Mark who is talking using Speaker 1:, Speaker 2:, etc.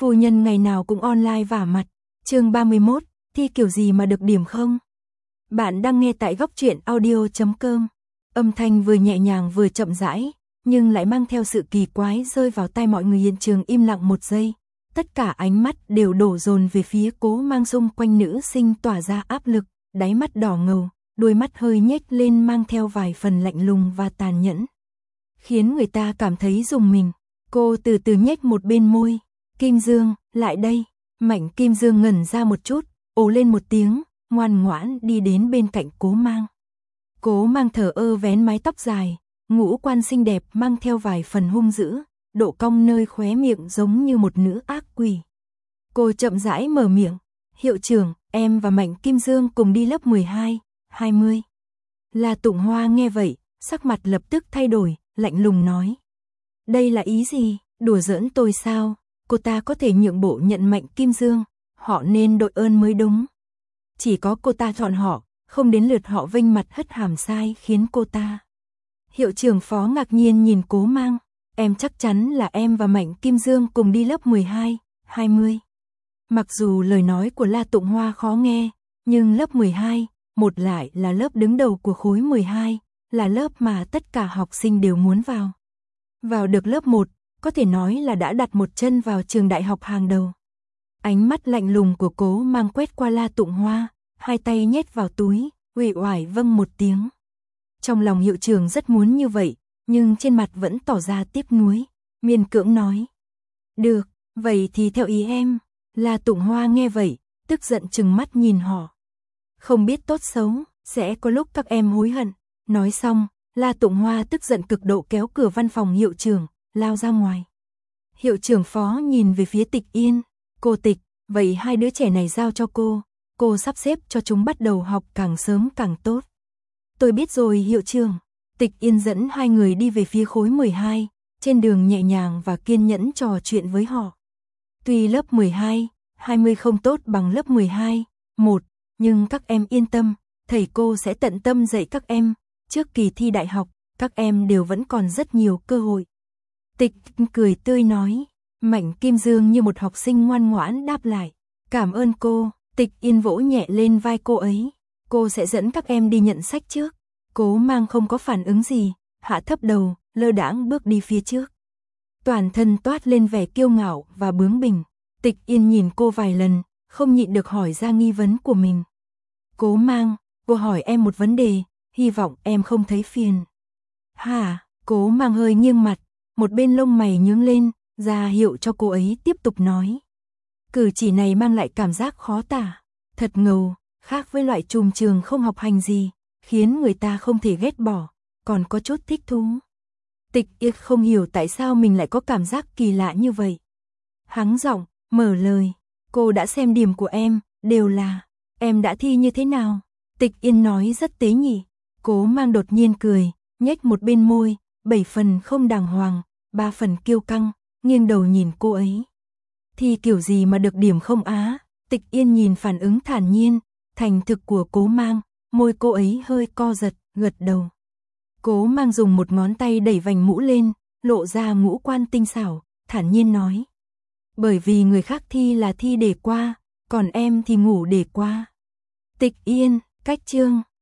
Speaker 1: Phu nhân ngày nào cũng online vả mặt. Chương 31, thi kiểu gì mà được điểm không? Bạn đang nghe tại góc truyện audio.com. Âm thanh vừa nhẹ nhàng vừa chậm rãi, nhưng lại mang theo sự kỳ quái rơi vào tai mọi người. Hiện trường im lặng một giây. Tất cả ánh mắt đều đổ dồn về phía Cố Mang. Xung quanh nữ sinh tỏa ra áp lực, đáy mắt đỏ ngầu, đôi mắt hơi nhếch lên mang theo vài phần lạnh lùng và tàn nhẫn, khiến người ta cảm thấy rùng mình. Cô từ từ nhếch một bên môi. Kim Dương, lại đây. Mạnh Kim Dương ngẩn ra một chút, ồ lên một tiếng, ngoan ngoãn đi đến bên cạnh Cố Mang. Cố Mang thờ ơ vén mái tóc dài, ngũ quan xinh đẹp mang theo vài phần hung dữ, độ cong nơi khóe miệng giống như một nữ ác quỷ. Cô chậm rãi mở miệng, hiệu trưởng, em và Mạnh Kim Dương cùng đi lớp 12, 20. La Tụng Hoa nghe vậy, sắc mặt lập tức thay đổi, lạnh lùng nói. Đây là ý gì, đùa giỡn tôi sao? Cô ta có thể nhượng bộ nhận Mạnh Kim Dương, họ nên đội ơn mới đúng. Chỉ có cô ta chọn họ, không đến lượt họ vênh mặt hất hàm sai khiến cô ta. Hiệu trưởng Phó ngạc nhiên nhìn Cố Mang, em chắc chắn là em và Mạnh Kim Dương cùng đi lớp 12, 20. Mặc dù lời nói của La Tụng Hoa khó nghe, nhưng lớp 12, một lại là lớp đứng đầu của khối 12, là lớp mà tất cả học sinh đều muốn vào. Vào được lớp 1, có thể nói là đã đặt một chân vào trường đại học hàng đầu. Ánh mắt lạnh lùng của Cố Mang quét qua La Tụng Hoa, hai tay nhét vào túi, uể oải vâng một tiếng. Trong lòng hiệu trưởng rất muốn như vậy, nhưng trên mặt vẫn tỏ ra tiếc nuối, miễn cưỡng nói. Được, vậy thì theo ý em. La Tụng Hoa nghe vậy, tức giận trừng mắt nhìn họ. Không biết tốt xấu, sẽ có lúc các em hối hận. Nói xong, La Tụng Hoa tức giận cực độ kéo cửa văn phòng hiệu trưởng, lao ra ngoài. Hiệu trưởng Phó nhìn về phía Tịch Yên. Cô Tịch, vậy hai đứa trẻ này giao cho cô sắp xếp cho chúng bắt đầu học càng sớm càng tốt. Tôi biết rồi hiệu trưởng. Tịch Yên dẫn hai người đi về phía khối 12, trên đường nhẹ nhàng và kiên nhẫn trò chuyện với họ. Tuy lớp 12, 20 không tốt bằng lớp 12, 1, nhưng các em yên tâm, thầy cô sẽ tận tâm dạy các em. Trước kỳ thi đại học, các em đều vẫn còn rất nhiều cơ hội. Tịch cười tươi nói. Mạnh Kim Dương như một học sinh ngoan ngoãn đáp lại. Cảm ơn cô. Tịch Yên vỗ nhẹ lên vai cô ấy. Cô sẽ dẫn các em đi nhận sách trước. Cố Mang không có phản ứng gì, hạ thấp đầu, lơ đãng bước đi phía trước. Toàn thân toát lên vẻ kiêu ngạo và bướng bỉnh. Tịch Yên nhìn cô vài lần, không nhịn được hỏi ra nghi vấn của mình. Cố Mang, cô hỏi em một vấn đề, hy vọng em không thấy phiền. Hả? Cố Mang hơi nghiêng mặt, một bên lông mày nhướng lên, ra hiệu cho cô ấy tiếp tục nói. Cử chỉ này mang lại cảm giác khó tả, thật ngầu, khác với loại trùm trường không học hành gì, khiến người ta không thể ghét bỏ, còn có chút thích thú. Tịch Yên không hiểu tại sao mình lại có cảm giác kỳ lạ như vậy. Hắng giọng, mở lời, cô đã xem điểm của em, đều là, em đã thi như thế nào? Tịch Yên nói rất tế nhị. Cố Mang đột nhiên cười, nhếch một bên môi, 7 phần không đàng hoàng, 3 phần kiêu căng, nghiêng đầu nhìn cô ấy. Thi kiểu gì mà được điểm không á? Tịch Yên nhìn phản ứng thản nhiên, thành thực của Cố Mang, môi cô ấy hơi co giật, gật đầu. Cố Mang dùng một ngón tay đẩy vành mũ lên, lộ ra ngũ quan tinh xảo, thản nhiên nói. Bởi vì người khác thi là thi để qua, còn em thì ngủ để qua. Tịch Yên, cách chương.